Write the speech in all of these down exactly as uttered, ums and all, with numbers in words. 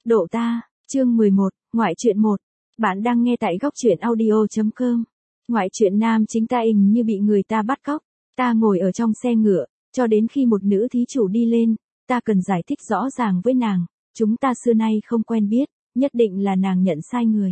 Độ ta, chương mười một, ngoại truyện một. Bạn đang nghe tại góc truyện audio.com. Ngoại truyện nam chính ta hình như bị người ta bắt cóc. Ta ngồi ở trong xe ngựa, cho đến khi một nữ thí chủ đi lên, ta cần giải thích rõ ràng với nàng, chúng ta xưa nay không quen biết, nhất định là nàng nhận sai người.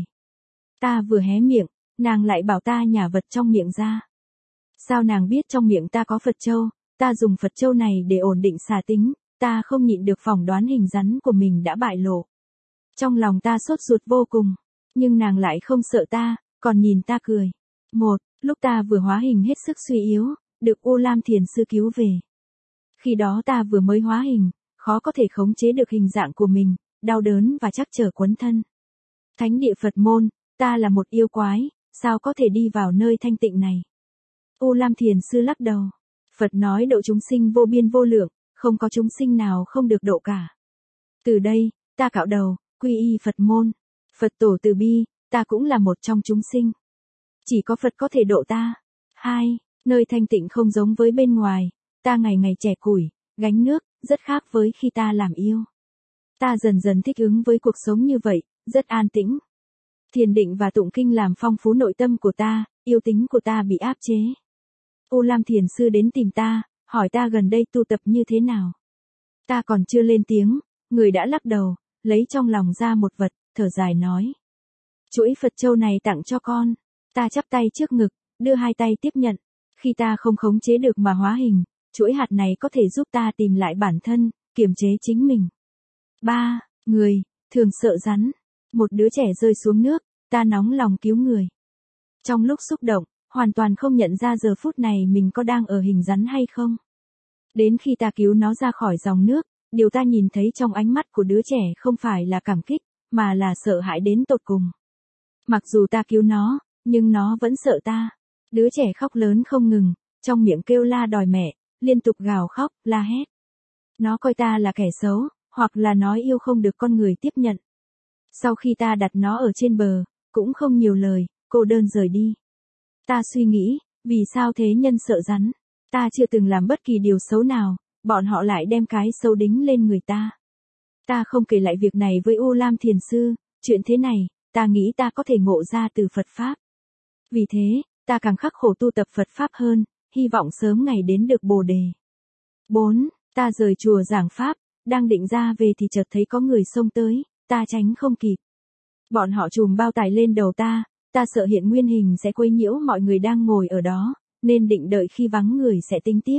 Ta vừa hé miệng, nàng lại bảo ta nhả vật trong miệng ra. Sao nàng biết trong miệng ta có Phật châu? Ta dùng Phật châu này để ổn định xà tính, ta không nhịn được phỏng đoán hình rắn của mình đã bại lộ. Trong lòng ta sốt ruột vô cùng, nhưng nàng lại không sợ ta, còn nhìn ta cười. Một, lúc ta vừa hóa hình hết sức suy yếu, được Ô Lam Thiền Sư cứu về. Khi đó ta vừa mới hóa hình, khó có thể khống chế được hình dạng của mình, đau đớn và trắc trở quấn thân. Thánh địa Phật môn, ta là một yêu quái, sao có thể đi vào nơi thanh tịnh này? Ô Lam Thiền Sư lắc đầu. Phật nói độ chúng sinh vô biên vô lượng, không có chúng sinh nào không được độ cả. Từ đây, ta cạo đầu, quy y Phật môn. Phật tổ từ bi, ta cũng là một trong chúng sinh. Chỉ có Phật có thể độ ta. Hai, nơi thanh tịnh không giống với bên ngoài, ta ngày ngày chẻ củi, gánh nước, rất khác với khi ta làm yêu. Ta dần dần thích ứng với cuộc sống như vậy, rất an tĩnh. Thiền định và tụng kinh làm phong phú nội tâm của ta, yêu tính của ta bị áp chế. Ô Lam Thiền Sư đến tìm ta, hỏi ta gần đây tu tập như thế nào. Ta còn chưa lên tiếng, người đã lắc đầu, lấy trong lòng ra một vật, thở dài nói. Chuỗi Phật châu này tặng cho con. Ta chắp tay trước ngực, đưa hai tay tiếp nhận. Khi ta không khống chế được mà hóa hình, chuỗi hạt này có thể giúp ta tìm lại bản thân, kiềm chế chính mình. Ba, người, thường sợ rắn. Một đứa trẻ rơi xuống nước, ta nóng lòng cứu người. Trong lúc xúc động, hoàn toàn không nhận ra giờ phút này mình có đang ở hình rắn hay không. Đến khi ta cứu nó ra khỏi dòng nước, điều ta nhìn thấy trong ánh mắt của đứa trẻ không phải là cảm kích, mà là sợ hãi đến tột cùng. Mặc dù ta cứu nó, nhưng nó vẫn sợ ta. Đứa trẻ khóc lớn không ngừng, trong miệng kêu la đòi mẹ, liên tục gào khóc, la hét. Nó coi ta là kẻ xấu, hoặc là nói yêu không được con người tiếp nhận. Sau khi ta đặt nó ở trên bờ, cũng không nhiều lời, cô đơn rời đi. Ta suy nghĩ, vì sao thế nhân sợ rắn? Ta chưa từng làm bất kỳ điều xấu nào, bọn họ lại đem cái xấu đính lên người ta. Ta không kể lại việc này với Ô Lam Thiền Sư, chuyện thế này, ta nghĩ ta có thể ngộ ra từ Phật Pháp. Vì thế, ta càng khắc khổ tu tập Phật Pháp hơn, hy vọng sớm ngày đến được Bồ Đề. Bốn, ta rời chùa giảng Pháp, đang định ra về thì chợt thấy có người xông tới, ta tránh không kịp. Bọn họ trùm bao tải lên đầu ta, ta sợ hiện nguyên hình sẽ quấy nhiễu mọi người đang ngồi ở đó, nên định đợi khi vắng người sẽ tính tiếp.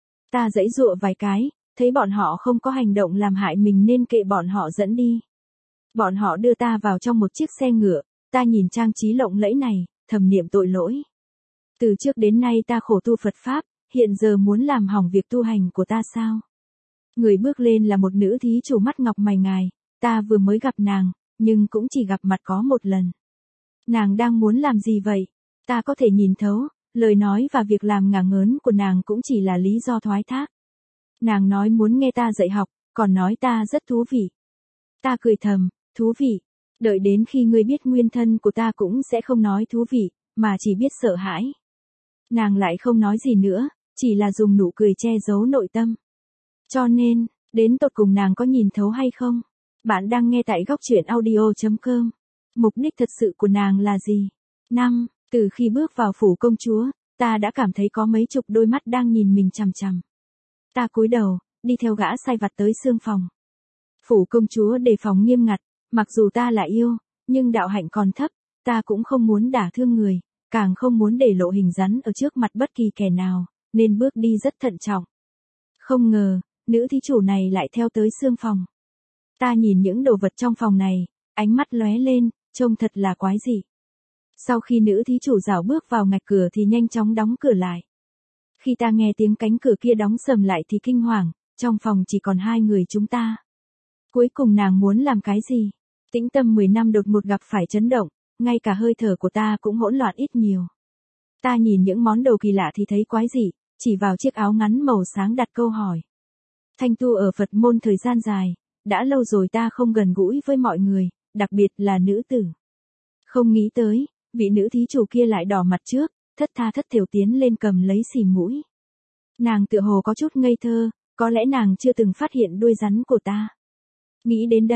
Ta giãy giụa vài cái, thấy bọn họ không có hành động làm hại mình nên kệ bọn họ dẫn đi. Bọn họ đưa ta vào trong một chiếc xe ngựa, ta nhìn trang trí lộng lẫy này, thầm niệm tội lỗi. Từ trước đến nay ta khổ tu Phật Pháp, hiện giờ muốn làm hỏng việc tu hành của ta sao? Người bước lên là một nữ thí chủ mắt ngọc mày ngài, ta vừa mới gặp nàng, nhưng cũng chỉ gặp mặt có một lần. Nàng đang muốn làm gì vậy? Ta có thể nhìn thấu, lời nói và việc làm ngả ngớn của nàng cũng chỉ là lý do thoái thác. Nàng nói muốn nghe ta dạy học, còn nói ta rất thú vị. Ta cười thầm, thú vị. Đợi đến khi ngươi biết nguyên thân của ta cũng sẽ không nói thú vị, mà chỉ biết sợ hãi. Nàng lại không nói gì nữa, chỉ là dùng nụ cười che giấu nội tâm. Cho nên, đến tột cùng nàng có nhìn thấu hay không? Bạn đang nghe tại góc truyện audio.com. Mục đích thật sự của nàng là gì? Năm, từ khi bước vào phủ công chúa, ta đã cảm thấy có mấy chục đôi mắt đang nhìn mình chằm chằm. Ta cúi đầu, đi theo gã sai vặt tới xương phòng. Phủ công chúa đề phòng nghiêm ngặt, mặc dù ta là yêu, nhưng đạo hạnh còn thấp, ta cũng không muốn đả thương người, càng không muốn để lộ hình rắn ở trước mặt bất kỳ kẻ nào, nên bước đi rất thận trọng. Không ngờ, nữ thí chủ này lại theo tới xương phòng. Ta nhìn những đồ vật trong phòng này, ánh mắt lóe lên, trông thật là quái dị. Sau khi nữ thí chủ rảo bước vào ngạch cửa thì nhanh chóng đóng cửa lại. Khi ta nghe tiếng cánh cửa kia đóng sầm lại thì kinh hoàng, trong phòng chỉ còn hai người chúng ta. Cuối cùng nàng muốn làm cái gì? Tĩnh tâm mười năm đột ngột gặp phải chấn động, ngay cả hơi thở của ta cũng hỗn loạn ít nhiều. Ta nhìn những món đồ kỳ lạ thì thấy quái dị, chỉ vào chiếc áo ngắn màu sáng đặt câu hỏi. Thanh tu ở Phật môn thời gian dài, đã lâu rồi ta không gần gũi với mọi người, đặc biệt là nữ tử. Không nghĩ tới, vị nữ thí chủ kia lại đỏ mặt trước, thất tha thất thểu tiến lên cầm lấy xì mũi. Nàng tựa hồ có chút ngây thơ, có lẽ nàng chưa từng phát hiện đuôi rắn của ta. Nghĩ đến đây,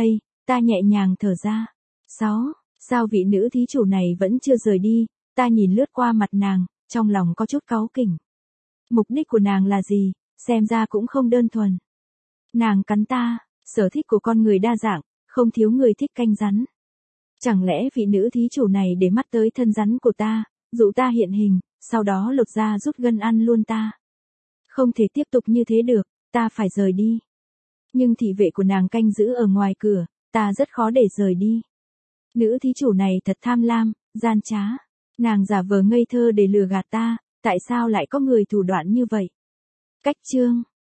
Ta nhẹ nhàng thở ra. sáu. Sao vị nữ thí chủ này vẫn chưa rời đi? Ta nhìn lướt qua mặt nàng, trong lòng có chút cáu kỉnh. Mục đích của nàng là gì? Xem ra cũng không đơn thuần. Nàng cắn ta, sở thích của con người đa dạng, không thiếu người thích canh rắn. Chẳng lẽ vị nữ thí chủ này để mắt tới thân rắn của ta, dụ ta hiện hình, sau đó lột ra rút gân ăn luôn ta? Không thể tiếp tục như thế được, ta phải rời đi. Nhưng thị vệ của nàng canh giữ ở ngoài cửa, ta rất khó để rời đi. Nữ thí chủ này thật tham lam, gian trá. Nàng giả vờ ngây thơ để lừa gạt ta, tại sao lại có người thủ đoạn như vậy? Cách chương